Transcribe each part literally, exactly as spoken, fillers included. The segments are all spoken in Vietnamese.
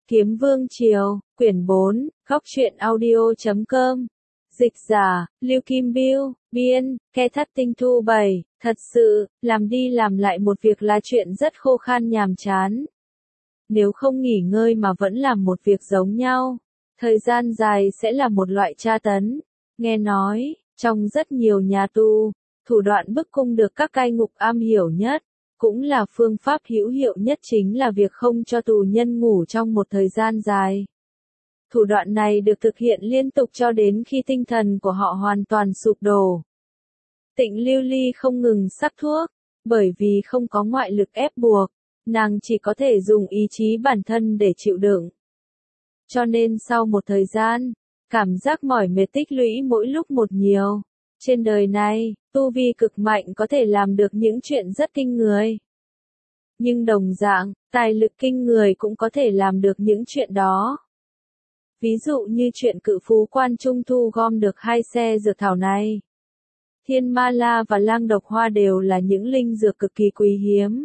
Kiếm Vương Triều, quyển bốn, góc truyện audio chấm com. Dịch giả, Lưu Kim Biêu, biên, Ke Thắt Tinh Thu bảy, thật sự, làm đi làm lại một việc là chuyện rất khô khan nhàm chán. Nếu không nghỉ ngơi mà vẫn làm một việc giống nhau, thời gian dài sẽ là một loại tra tấn. Nghe nói, trong rất nhiều nhà tù, thủ đoạn bức cung được các cai ngục am hiểu nhất, cũng là phương pháp hữu hiệu nhất chính là việc không cho tù nhân ngủ trong một thời gian dài. Thủ đoạn này được thực hiện liên tục cho đến khi tinh thần của họ hoàn toàn sụp đổ. Tịnh Lưu Ly không ngừng sắc thuốc, bởi vì không có ngoại lực ép buộc, nàng chỉ có thể dùng ý chí bản thân để chịu đựng. Cho nên sau một thời gian, cảm giác mỏi mệt tích lũy mỗi lúc một nhiều. Trên đời này, tu vi cực mạnh có thể làm được những chuyện rất kinh người. Nhưng đồng dạng, tài lực kinh người cũng có thể làm được những chuyện đó. Ví dụ như chuyện cự phú quan trung thu gom được hai xe dược thảo này. Thiên Ma La và lang độc hoa đều là những linh dược cực kỳ quý hiếm.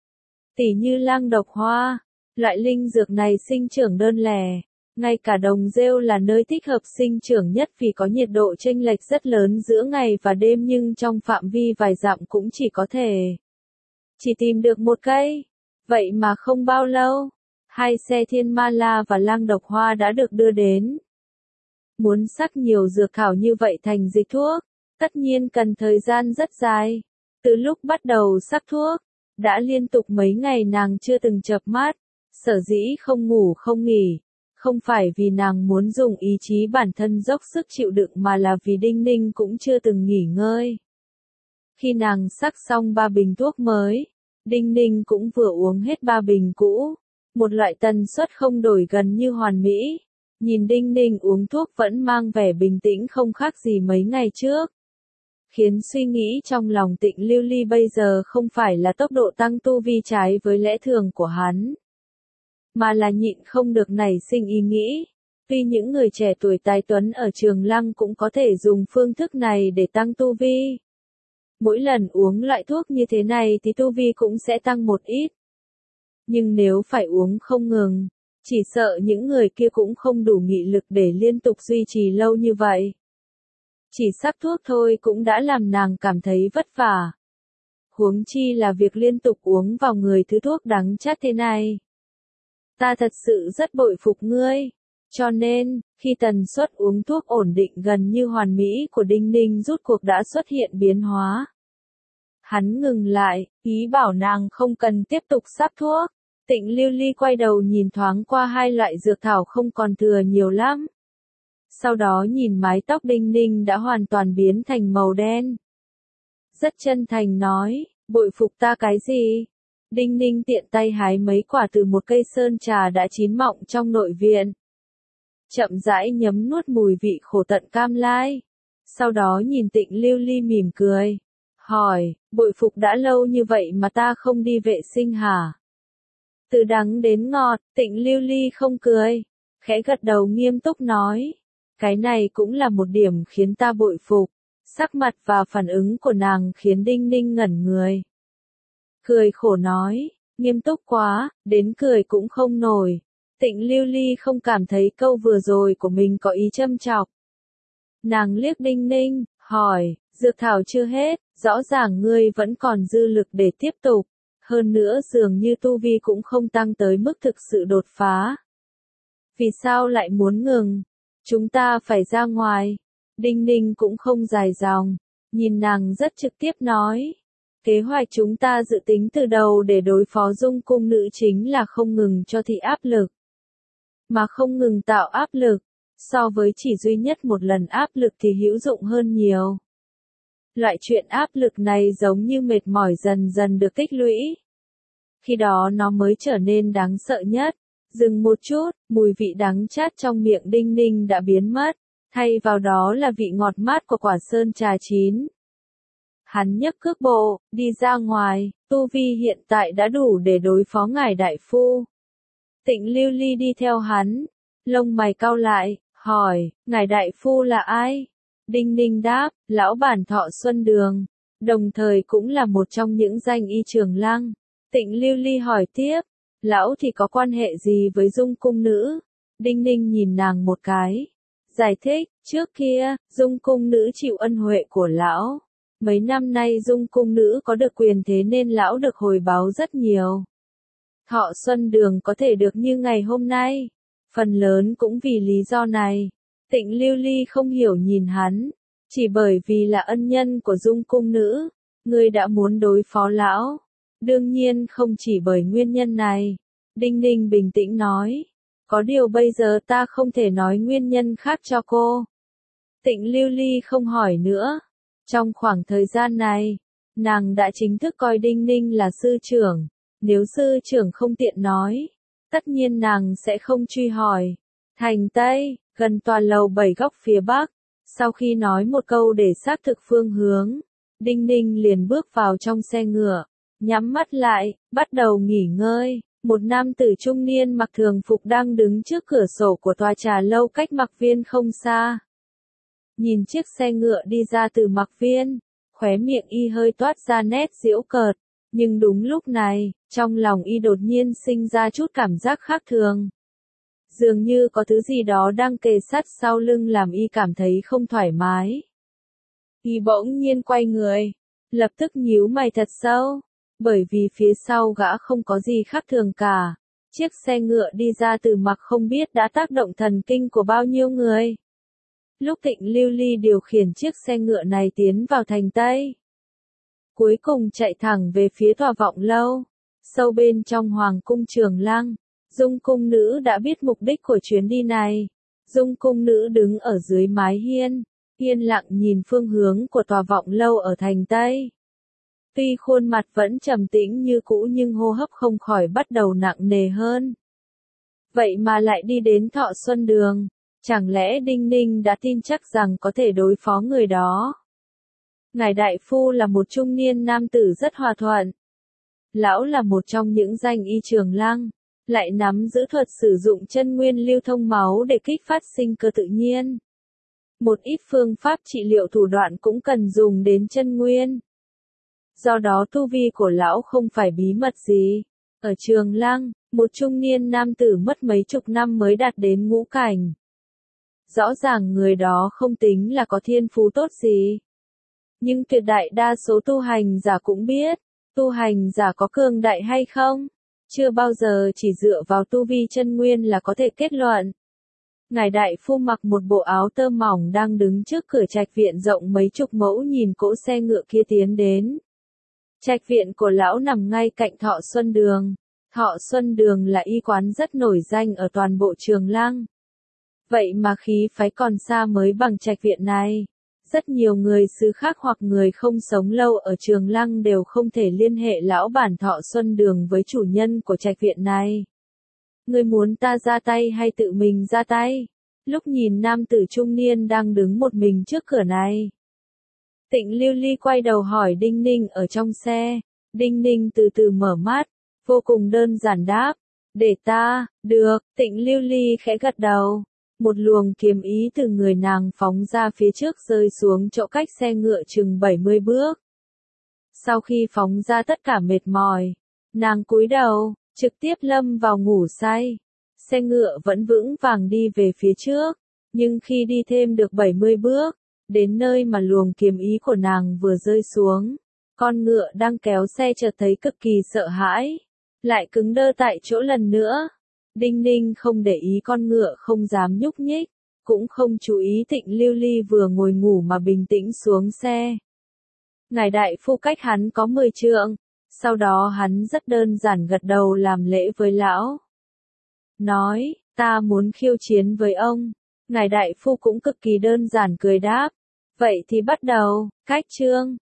Tỉ như lang độc hoa, loại linh dược này sinh trưởng đơn lẻ. Ngay cả đồng rêu là nơi thích hợp sinh trưởng nhất vì có nhiệt độ chênh lệch rất lớn giữa ngày và đêm, nhưng trong phạm vi vài dặm cũng chỉ có thể chỉ tìm được một cây. Vậy mà không bao lâu, hai xe thiên ma la và lang độc hoa đã được đưa đến. Muốn sắc nhiều dược thảo như vậy thành dịch thuốc, tất nhiên cần thời gian rất dài. Từ lúc bắt đầu sắc thuốc, đã liên tục mấy ngày nàng chưa từng chợp mắt, sở dĩ không ngủ không nghỉ. Không phải vì nàng muốn dùng ý chí bản thân dốc sức chịu đựng mà là vì Đinh Ninh cũng chưa từng nghỉ ngơi. Khi nàng sắc xong ba bình thuốc mới, Đinh Ninh cũng vừa uống hết ba bình cũ, một loại tần suất không đổi gần như hoàn mỹ. Nhìn Đinh Ninh uống thuốc vẫn mang vẻ bình tĩnh không khác gì mấy ngày trước. Khiến suy nghĩ trong lòng Tịnh Lưu Ly bây giờ không phải là tốc độ tăng tu vi trái với lẽ thường của hắn, mà là nhịn không được nảy sinh ý nghĩ. Tuy những người trẻ tuổi tài tuấn ở Trường Lăng cũng có thể dùng phương thức này để tăng tu vi. Mỗi lần uống loại thuốc như thế này thì tu vi cũng sẽ tăng một ít. Nhưng nếu phải uống không ngừng, chỉ sợ những người kia cũng không đủ nghị lực để liên tục duy trì lâu như vậy. Chỉ sắc thuốc thôi cũng đã làm nàng cảm thấy vất vả. Huống chi là việc liên tục uống vào người thứ thuốc đắng chát thế này. Ta thật sự rất bội phục ngươi. Cho nên, khi tần suất uống thuốc ổn định gần như hoàn mỹ của Đinh Ninh rút cuộc đã xuất hiện biến hóa. Hắn ngừng lại, ý bảo nàng không cần tiếp tục sắc thuốc. Tịnh Lưu Ly quay đầu nhìn thoáng qua hai loại dược thảo không còn thừa nhiều lắm. Sau đó nhìn mái tóc Đinh Ninh đã hoàn toàn biến thành màu đen. Rất chân thành nói, bội phục ta cái gì? Đinh Ninh tiện tay hái mấy quả từ một cây sơn trà đã chín mọng trong nội viện. Chậm rãi nhấm nuốt mùi vị khổ tận cam lai. Sau đó nhìn Tịnh Lưu Ly mỉm cười. Hỏi, bội phục đã lâu như vậy mà ta không đi vệ sinh hả? Từ đắng đến ngọt, Tịnh Lưu Ly không cười. Khẽ gật đầu nghiêm túc nói. Cái này cũng là một điểm khiến ta bội phục. Sắc mặt và phản ứng của nàng khiến Đinh Ninh ngẩn người. Cười khổ nói, nghiêm túc quá, đến cười cũng không nổi. Tịnh Lưu Ly không cảm thấy câu vừa rồi của mình có ý châm chọc. Nàng liếc Đinh Ninh, hỏi, dược thảo chưa hết, rõ ràng ngươi vẫn còn dư lực để tiếp tục. Hơn nữa dường như tu vi cũng không tăng tới mức thực sự đột phá. Vì sao lại muốn ngừng? Chúng ta phải ra ngoài. Đinh Ninh cũng không dài dòng, nhìn nàng rất trực tiếp nói. Kế hoạch chúng ta dự tính từ đầu để đối phó Dung cung nữ chính là không ngừng cho thị áp lực. Mà không ngừng tạo áp lực, so với chỉ duy nhất một lần áp lực thì hữu dụng hơn nhiều. Loại chuyện áp lực này giống như mệt mỏi dần dần được tích lũy. Khi đó nó mới trở nên đáng sợ nhất. Dừng một chút, mùi vị đắng chát trong miệng Đinh Ninh đã biến mất, thay vào đó là vị ngọt mát của quả sơn trà chín. Hắn nhấc cước bộ, đi ra ngoài, tu vi hiện tại đã đủ để đối phó ngài đại phu. Tịnh Lưu Ly đi theo hắn, lông mày cau lại, hỏi, ngài đại phu là ai? Đinh Ninh đáp, lão bản Thọ Xuân Đường, đồng thời cũng là một trong những danh y Trường Lăng. Tịnh Lưu Ly hỏi tiếp, Lão thì có quan hệ gì với Dung cung nữ? Đinh Ninh nhìn nàng một cái. Giải thích, trước kia, Dung cung nữ chịu ân huệ của lão. Mấy năm nay Dung cung nữ có được quyền thế nên lão được hồi báo rất nhiều. Thọ Xuân Đường có thể được như ngày hôm nay. Phần lớn cũng vì lý do này. Tịnh Lưu Ly không hiểu nhìn hắn. Chỉ bởi vì là ân nhân của Dung cung nữ. Ngươi đã muốn đối phó lão. Đương nhiên không chỉ bởi nguyên nhân này. Đinh Ninh bình tĩnh nói. Có điều bây giờ ta không thể nói nguyên nhân khác cho cô. Tịnh Lưu Ly không hỏi nữa. Trong khoảng thời gian này, nàng đã chính thức coi Đinh Ninh là sư trưởng. Nếu sư trưởng không tiện nói, tất nhiên nàng sẽ không truy hỏi. Thành Tây, gần tòa lầu bảy góc phía bắc. Sau khi nói một câu để xác thực phương hướng, Đinh Ninh liền bước vào trong xe ngựa, nhắm mắt lại, bắt đầu nghỉ ngơi. Một nam tử trung niên mặc thường phục đang đứng trước cửa sổ của tòa trà lâu cách Mặc Viên không xa. Nhìn chiếc xe ngựa đi ra từ Mặc Viên, khóe miệng y hơi toát ra nét giễu cợt, nhưng đúng lúc này, trong lòng y đột nhiên sinh ra chút cảm giác khác thường. Dường như có thứ gì đó đang kề sát sau lưng làm y cảm thấy không thoải mái. Y bỗng nhiên quay người, lập tức nhíu mày thật sâu, bởi vì phía sau gã không có gì khác thường cả. Chiếc xe ngựa đi ra từ Mặc không biết đã tác động thần kinh của bao nhiêu người. Lúc Tịnh Lưu Ly điều khiển chiếc xe ngựa này tiến vào thành Tây, cuối cùng chạy thẳng về phía tòa vọng lâu, sâu bên trong Hoàng cung Trường Lăng. Dung cung nữ đã biết mục đích của chuyến đi này. Dung cung nữ đứng ở dưới mái hiên, yên lặng nhìn phương hướng của tòa vọng lâu ở thành Tây. Tuy khuôn mặt vẫn trầm tĩnh như cũ nhưng hô hấp không khỏi bắt đầu nặng nề hơn. Vậy mà lại đi đến Thọ Xuân Đường, chẳng lẽ Đinh Ninh đã tin chắc rằng có thể đối phó người đó? Ngài đại phu là một trung niên nam tử rất hòa thuận. Lão là một trong những danh y Trường Lăng, lại nắm giữ thuật sử dụng chân nguyên lưu thông máu để kích phát sinh cơ tự nhiên. Một ít phương pháp trị liệu thủ đoạn cũng cần dùng đến chân nguyên. Do đó tu vi của lão không phải bí mật gì. Ở Trường Lăng, một trung niên nam tử mất mấy chục năm mới đạt đến ngũ cảnh. Rõ ràng người đó không tính là có thiên phú tốt gì. Nhưng tuyệt đại đa số tu hành giả cũng biết, tu hành giả có cường đại hay không, chưa bao giờ chỉ dựa vào tu vi chân nguyên là có thể kết luận. Ngài đại phu mặc một bộ áo tơ mỏng đang đứng trước cửa trạch viện rộng mấy chục mẫu nhìn cỗ xe ngựa kia tiến đến. Trạch viện của lão nằm ngay cạnh Thọ Xuân Đường. Thọ Xuân Đường là y quán rất nổi danh ở toàn bộ Trường Lăng. Vậy mà khí phái còn xa mới bằng trạch viện này. Rất nhiều người xứ khác hoặc người không sống lâu ở Trường Lăng đều không thể liên hệ lão bản Thọ Xuân Đường với chủ nhân của trạch viện này. Ngươi muốn ta ra tay hay tự mình ra tay? Lúc nhìn nam tử trung niên đang đứng một mình trước cửa này, Tịnh Lưu Ly quay đầu hỏi Đinh Ninh ở trong xe. Đinh Ninh từ từ mở mắt, vô cùng đơn giản đáp. Để ta, được, Tịnh Lưu Ly khẽ gật đầu. Một luồng kiếm ý từ người nàng phóng ra phía trước rơi xuống chỗ cách xe ngựa chừng bảy mươi bước. Sau khi phóng ra tất cả mệt mỏi, nàng cúi đầu, trực tiếp lâm vào ngủ say. Xe ngựa vẫn vững vàng đi về phía trước, nhưng khi đi thêm được bảy mươi bước, đến nơi mà luồng kiếm ý của nàng vừa rơi xuống, con ngựa đang kéo xe chợt thấy cực kỳ sợ hãi, lại cứng đơ tại chỗ lần nữa. Đinh Ninh không để ý con ngựa không dám nhúc nhích, cũng không chú ý Tịnh Lưu Ly vừa ngồi ngủ mà bình tĩnh xuống xe. Ngài đại phu cách hắn có mười trượng, sau đó hắn rất đơn giản gật đầu làm lễ với lão. Nói, ta muốn khiêu chiến với ông. Ngài đại phu cũng cực kỳ đơn giản cười đáp. Vậy thì bắt đầu, cách chương.